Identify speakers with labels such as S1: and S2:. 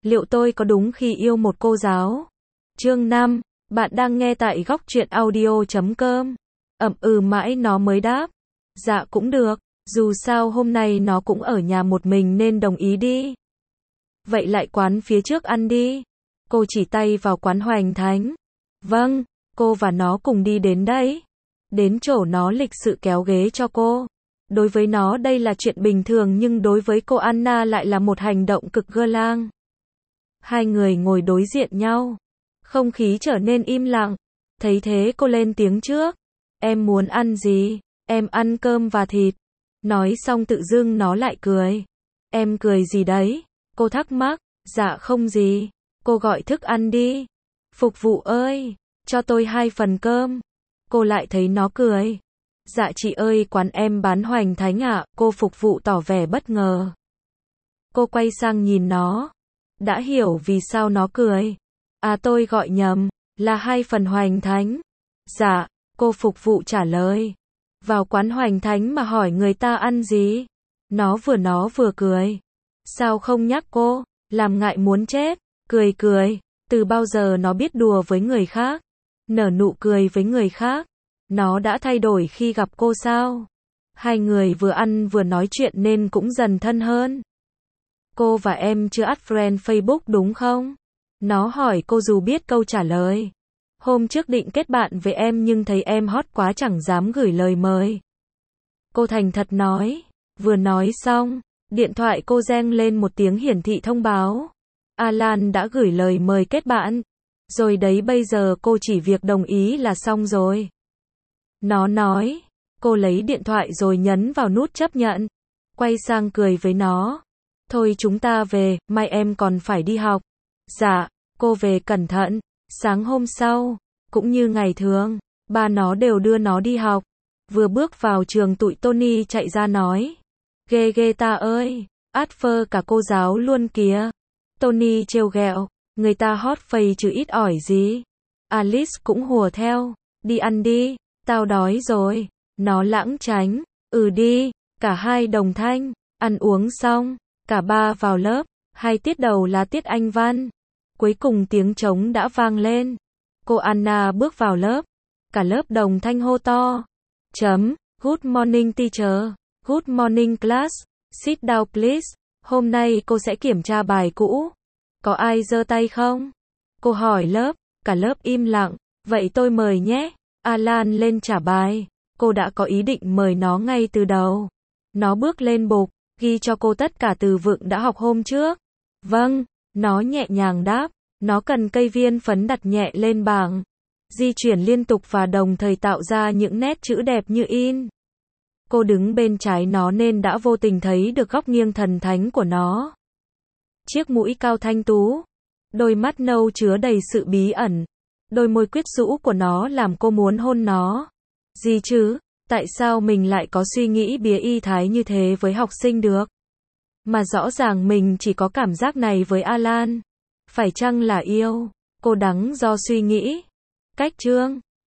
S1: Liệu tôi có đúng khi yêu một cô giáo? Chương 5, bạn đang nghe tại góc truyện audio.com. Mãi nó mới đáp. Dạ cũng được, dù sao hôm nay nó cũng ở nhà một mình nên đồng ý đi. Vậy lại quán phía trước ăn đi. Cô chỉ tay vào quán Hoành Thánh. Vâng, cô và nó cùng đi đến đấy. Đến chỗ nó lịch sự kéo ghế cho cô. Đối với nó đây là chuyện bình thường nhưng đối với cô Anna lại là một hành động cực gơ lang. Hai người ngồi đối diện nhau. Không khí trở nên im lặng. Thấy thế cô lên tiếng trước. Em muốn ăn gì? Em ăn cơm và thịt. Nói xong tự dưng nó lại cười. Em cười gì đấy? Cô thắc mắc. Dạ không gì. Cô gọi thức ăn đi. Phục vụ ơi, cho tôi 2 phần cơm. Cô lại thấy nó cười. Dạ chị ơi, quán em bán Hoành Thánh ạ. Cô phục vụ tỏ vẻ bất ngờ. Cô quay sang nhìn nó. Đã hiểu vì sao nó cười. À tôi gọi nhầm, là 2 phần Hoành Thánh. Dạ, cô phục vụ trả lời. Vào quán Hoành Thánh mà hỏi người ta ăn gì? Nó vừa cười. Sao không nhắc cô? Làm ngại muốn chết. Cười. Từ bao giờ nó biết đùa với người khác? Nở nụ cười với người khác? Nó đã thay đổi khi gặp cô sao? Hai người vừa ăn vừa nói chuyện nên cũng dần thân hơn. Cô và em chưa add friend Facebook đúng không? Nó hỏi cô dù biết câu trả lời. Hôm trước định kết bạn với em nhưng thấy em hot quá chẳng dám gửi lời mời. Cô thành thật nói. Vừa nói xong, điện thoại cô reng lên một tiếng hiển thị thông báo. Alan đã gửi lời mời kết bạn. Rồi đấy bây giờ cô chỉ việc đồng ý là xong rồi. Nó nói. Cô lấy điện thoại rồi nhấn vào nút chấp nhận. Quay sang cười với nó. Thôi chúng ta về, mai em còn phải đi học. Dạ, cô về cẩn thận. Sáng hôm sau, cũng như ngày thường, ba nó đều đưa nó đi học. Vừa bước vào trường tụi Tony chạy ra nói. Ghê ta ơi, át phơ cả cô giáo luôn kìa. Tony trêu ghẹo, người ta hot face chứ ít ỏi gì. Alice cũng hùa theo, đi ăn đi, tao đói rồi. Nó lãng tránh, đi, cả hai đồng thanh, ăn uống xong, cả ba vào lớp, 2 tiết đầu là tiết Anh văn. Cuối cùng tiếng trống đã vang lên. Cô Anna bước vào lớp, cả lớp đồng thanh hô to. Good morning teacher, good morning class, sit down please. Hôm nay cô sẽ kiểm tra bài cũ. Có ai giơ tay không? Cô hỏi lớp, cả lớp im lặng. Vậy tôi mời nhé. Alan lên trả bài. Cô đã có ý định mời nó ngay từ đầu. Nó bước lên bục, ghi cho cô tất cả từ vựng đã học hôm trước. Vâng, nó nhẹ nhàng đáp. Nó cần cây viên phấn đặt nhẹ lên bảng. Di chuyển liên tục và đồng thời tạo ra những nét chữ đẹp như in. Cô đứng bên trái nó nên đã vô tình thấy được góc nghiêng thần thánh của nó. Chiếc mũi cao thanh tú. Đôi mắt nâu chứa đầy sự bí ẩn. Đôi môi quyến rũ của nó làm cô muốn hôn nó. Gì chứ? Tại sao mình lại có suy nghĩ bía y thái như thế với học sinh được? Mà rõ ràng mình chỉ có cảm giác này với Alan. Phải chăng là yêu? Cô đắn do suy nghĩ. Cách chương